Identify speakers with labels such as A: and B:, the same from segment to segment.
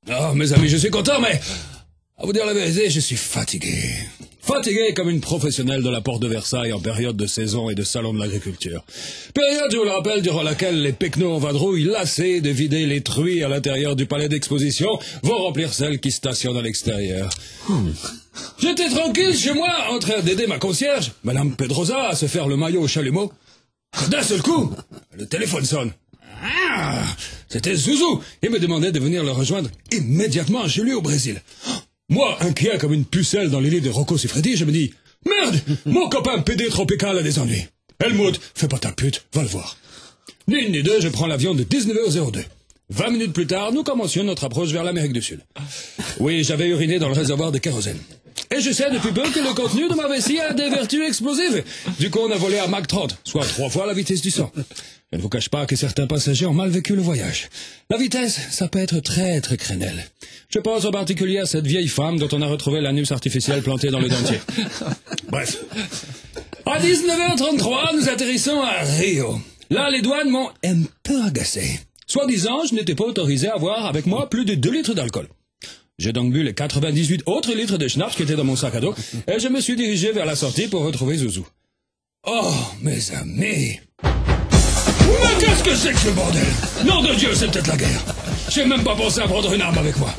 A: Oh, mes amis, je suis content, mais à vous dire la vérité, je suis fatigué. Fatigué comme une professionnelle de la porte de Versailles en période de saison et de salon de l'agriculture. Période, je vous le rappelle, durant laquelle les pecnos en vadrouille, lassés de vider les truies à l'intérieur du palais d'exposition, vont remplir celles qui stationnent à l'extérieur. J'étais tranquille chez moi, en train d'aider ma concierge, Madame Pedrosa, à se faire le maillot au chalumeau. D'un seul coup, le téléphone sonne. Ah, c'était Zouzou. Il me demandait de venir le rejoindre immédiatement chez lui au Brésil. Moi, inquiet comme une pucelle dans les livres de Rocco Siffredi, je me dis « Merde, mon copain PD tropical a des ennuis. Helmut, fais pas ta pute, va le voir. » Ni une ni deux, je prends l'avion de 19h02. 20 minutes plus tard, nous commencions notre approche vers l'Amérique du Sud. Oui, j'avais uriné dans le réservoir de kérosène. Et je sais depuis peu que le contenu de ma vessie a des vertus explosives. Du coup, on a volé à Mach 30, soit 3 fois la vitesse du son. Je ne vous cache pas que certains passagers ont mal vécu le voyage. La vitesse, ça peut être très crénel. Je pense en particulier à cette vieille femme dont on a retrouvé l'anus artificiel planté dans le dentier. Bref. À 19h33, nous atterrissons à Rio. Là, les douanes m'ont un peu agacé. Soi-disant, je n'étais pas autorisé à avoir avec moi plus de 2 litres d'alcool. J'ai donc bu les 98 autres litres de schnapps qui étaient dans mon sac à dos et je me suis dirigé vers la sortie pour retrouver Zouzou. Oh, mes amis! Mais qu'est-ce que c'est que ce bordel? Nom de Dieu, c'est peut-être la guerre. J'ai même pas pensé à prendre une arme avec moi.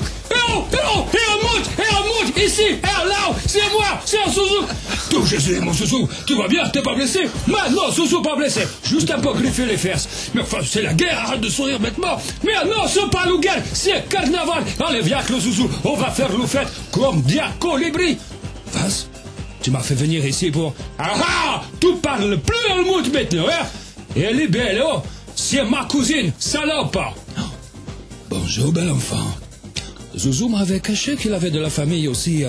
A: Helmut, ici, là, c'est moi, c'est un Zouzou. D'où je suis, mon Zouzou? Tu vas bien, t'es pas blessé? Mais non, Zouzou, pas blessé. Juste un peu griffé les fesses. Mais enfin, c'est la guerre, arrête de sourire bêtement. Mais non, c'est pas la guerre, c'est carnaval. Allez, viens, le Zouzou, on va faire le fête comme dia colibri. Vas, tu m'as fait venir ici pour... Ah, tu parles plus Helmut maintenant, hein? Et elle est belle, oh, c'est ma cousine, salope. Bonjour, bel enfant. Zouzou m'avait caché qu'il avait de la famille aussi,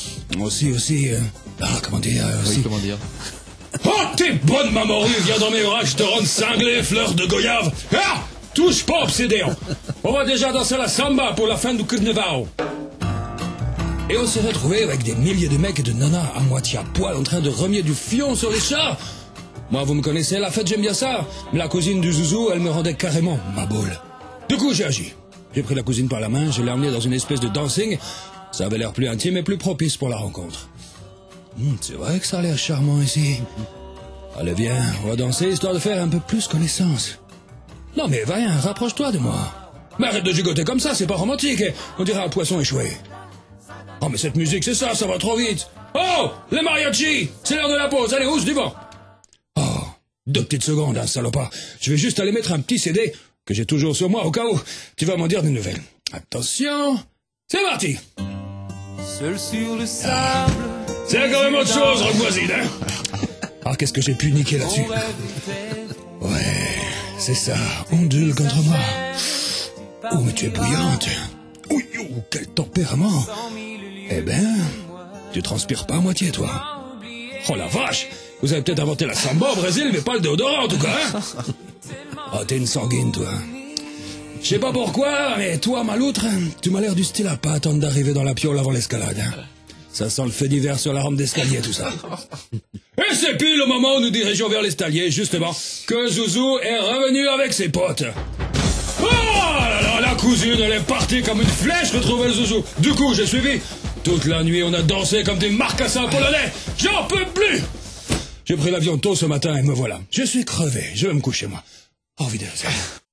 A: comment dire,
B: Oui, comment dire?
A: Oh, t'es bonne, ma morue, viens dans mes bras, je te rends cinglé, fleur de goyave. Ah, touche pas, obsédéon. On va déjà danser la samba pour la fin du carnaval. Et on s'est retrouvé avec des milliers de mecs et de nanas à moitié à poil en train de remuer du fion sur les chars. Moi, vous me connaissez, la fête, j'aime bien ça. Mais la cousine du Zouzou, elle me rendait carrément ma boule. Du coup, j'ai agi. J'ai pris la cousine par la main, je l'ai emmenée dans une espèce de dancing. Ça avait l'air plus intime et plus propice pour la rencontre. C'est vrai que ça a l'air charmant ici. Allez, viens, on va danser histoire de faire un peu plus connaissance. Non mais viens, rapproche-toi de moi. Mais arrête de gigoter comme ça, c'est pas romantique. On dirait un poisson échoué. Oh mais cette musique, c'est ça va trop vite. Oh, les mariachis, c'est l'heure de la pause, allez, housse du vent. Oh, 2 petites secondes, hein, salopard. Je vais juste aller mettre un petit CD que j'ai toujours sur moi au cas où tu vas m'en dire des nouvelles. Attention, c'est parti.
C: Seul sur le sable.
A: C'est quand même autre chose, rock voisine, hein. Ah, qu'est-ce que j'ai pu niquer là-dessus. Ouais, c'est ça, ondule contre moi. Oh, mais tu es bouillante. Oui, oh, quel tempérament. Eh ben, tu transpires pas à moitié, toi. Oh la vache, vous avez peut-être inventé la samba au Brésil, mais pas le déodorant en tout cas, hein. Oh, t'es une sanguine, toi. Je sais pas pourquoi, mais toi, maloutre, tu m'as l'air du style à pas attendre d'arriver dans la piole avant l'escalade, hein. Ça sent le fait d'hiver sur la rampe d'escalier, tout ça. Et c'est pile au moment où nous dirigeons vers l'escalier, justement, que Zouzou est revenu avec ses potes. Oh là là, la cousine, elle est partie comme une flèche retrouver le Zouzou. Du coup, j'ai suivi. Toute la nuit, on a dansé comme des marcassins polonais. J'en peux plus. J'ai pris l'avion tôt ce matin et me voilà. Je suis crevé, je vais me coucher, moi. Au revoir.